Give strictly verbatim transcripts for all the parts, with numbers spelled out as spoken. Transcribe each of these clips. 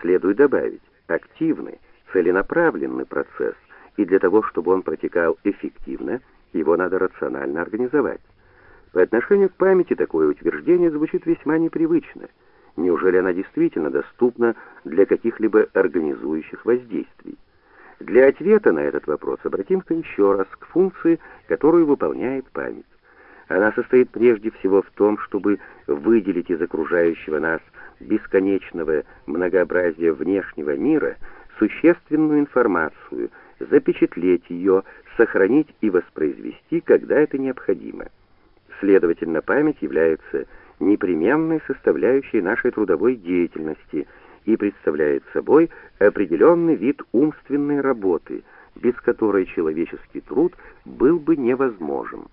следует добавить активный, целенаправленный процесс, и для того, чтобы он протекал эффективно, его надо рационально организовать. По отношению к памяти такое утверждение звучит весьма непривычно. Неужели она действительно доступна для каких-либо организующих воздействий? Для ответа на этот вопрос обратимся еще раз к функции, которую выполняет память. Она состоит прежде всего в том, чтобы выделить из окружающего нас бесконечного многообразия внешнего мира существенную информацию, запечатлеть ее, сохранить и воспроизвести, когда это необходимо. Следовательно, память является непременной составляющей нашей трудовой деятельности и представляет собой определенный вид умственной работы, без которой человеческий труд был бы невозможен.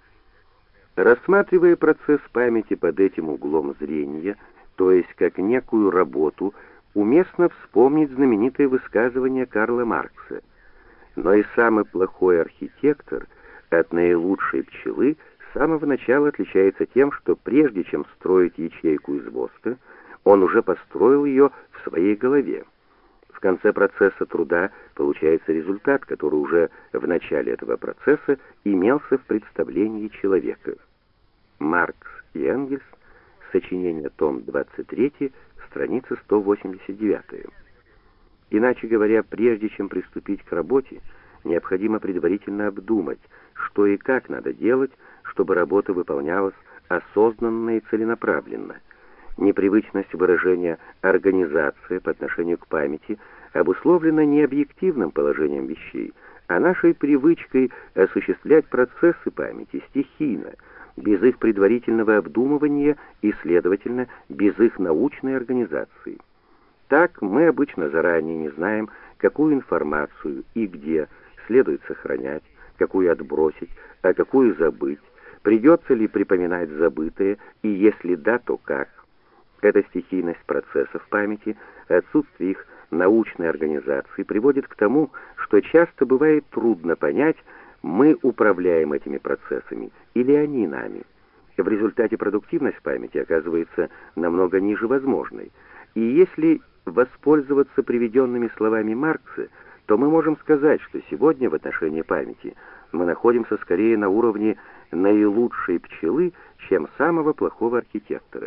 Рассматривая процесс памяти под этим углом зрения, то есть как некую работу, уместно вспомнить знаменитое высказывание Карла Маркса: «Но и самый плохой архитектор от наилучшей пчелы с самого начала отличается тем, что прежде чем строить ячейку из воска, он уже построил ее в своей голове. В конце процесса труда получается результат, который уже в начале этого процесса имелся в представлении человека». Маркс и Энгельс, сочинение, том двадцать три, страница сто восемьдесят девять. Иначе говоря, прежде чем приступить к работе, необходимо предварительно обдумать, что и как надо делать, чтобы работа выполнялась осознанно и целенаправленно. Непривычность выражения «организация» по отношению к памяти обусловлена не объективным положением вещей, а нашей привычкой осуществлять процессы памяти стихийно, без их предварительного обдумывания и, следовательно, без их научной организации. Так мы обычно заранее не знаем, какую информацию и где следует сохранять, какую отбросить, а какую забыть, придется ли припоминать забытое, и если да, то как. Эта стихийность процессов памяти, отсутствие их научной организации приводит к тому, что часто бывает трудно понять, мы управляем этими процессами или они нами. В результате продуктивность памяти оказывается намного ниже возможной. И если воспользоваться приведенными словами Маркса, то мы можем сказать, что сегодня в отношении памяти мы находимся скорее на уровне наилучшей пчелы, чем самого плохого архитектора.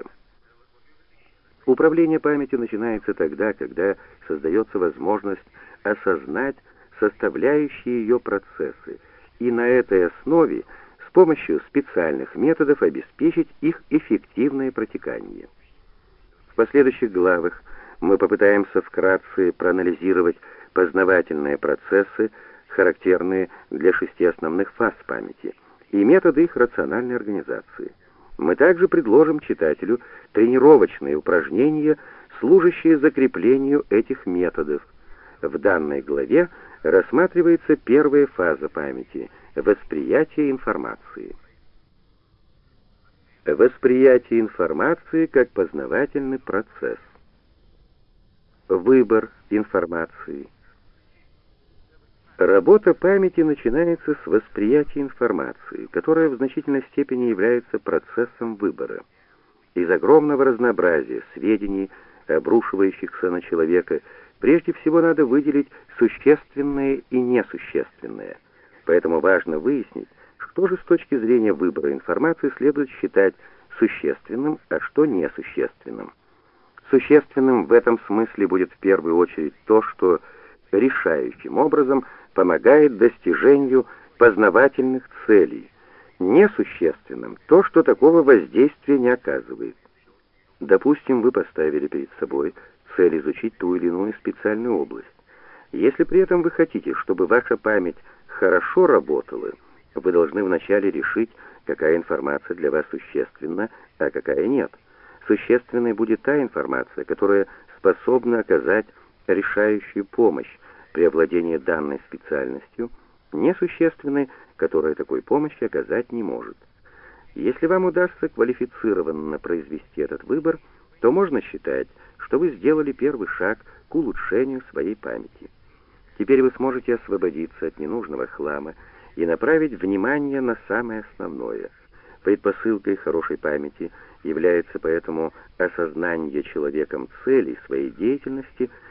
Управление памятью начинается тогда, когда создается возможность осознать составляющие ее процессы, и на этой основе с помощью специальных методов обеспечить их эффективное протекание. В последующих главах мы попытаемся вкратце проанализировать познавательные процессы, характерные для шести основных фаз памяти, и методы их рациональной организации. Мы также предложим читателю тренировочные упражнения, служащие закреплению этих методов. В данной главе рассматривается первая фаза памяти — восприятие информации. Восприятие информации как познавательный процесс. Выбор информации. Работа памяти начинается с восприятия информации, которая в значительной степени является процессом выбора. Из огромного разнообразия сведений, обрушивающихся на человека, прежде всего надо выделить существенное и несущественное. Поэтому важно выяснить, что же с точки зрения выбора информации следует считать существенным, а что несущественным. Существенным в этом смысле будет в первую очередь то, что решающим образом помогает достижению познавательных целей. Несущественным то, что такого воздействия не оказывает. Допустим, вы поставили перед собой цель изучить ту или иную специальную область. Если при этом вы хотите, чтобы ваша память хорошо работала, вы должны вначале решить, какая информация для вас существенна, а какая нет. Существенной будет та информация, которая способна оказать решающую помощь при овладении данной специальностью, несущественной, которая такой помощи оказать не может. Если вам удастся квалифицированно произвести этот выбор, то можно считать, что вы сделали первый шаг к улучшению своей памяти. Теперь вы сможете освободиться от ненужного хлама и направить внимание на самое основное. Предпосылкой хорошей памяти Является поэтому осознание человеком цели своей деятельности